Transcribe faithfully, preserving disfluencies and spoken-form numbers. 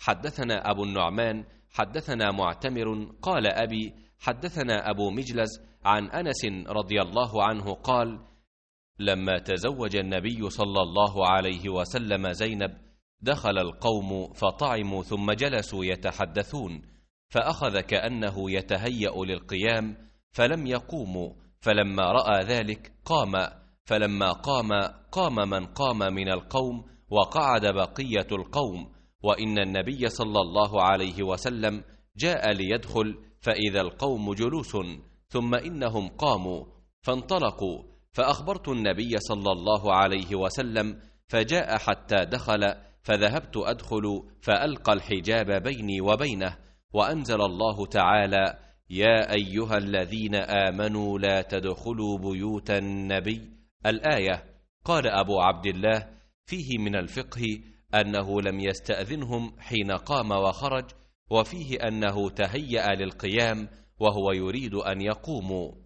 حدثنا أبو النعمان حدثنا معتمر قال أبي حدثنا أبو مجلس عن أنس رضي الله عنه قال: لما تزوج النبي صلى الله عليه وسلم زينب دخل القوم فطعموا ثم جلسوا يتحدثون، فأخذ كأنه يتهيأ للقيام فلم يقوموا، فلما رأى ذلك قام، فلما قام قام من قام من القوم وقعد بقية القوم، وإن النبي صلى الله عليه وسلم جاء ليدخل فإذا القوم جلوس، ثم إنهم قاموا فانطلقوا، فأخبرت النبي صلى الله عليه وسلم فجاء حتى دخل، فذهبت أدخل فألقى الحجاب بيني وبينه، وأنزل الله تعالى: يا أيها الذين آمنوا لا تدخلوا بيوت النبي، الآية. قال أبو عبد الله: فيه من الفقه أنه لم يستأذنهم حين قام وخرج، وفيه أنه تهيأ للقيام وهو يريد أن يقوموا.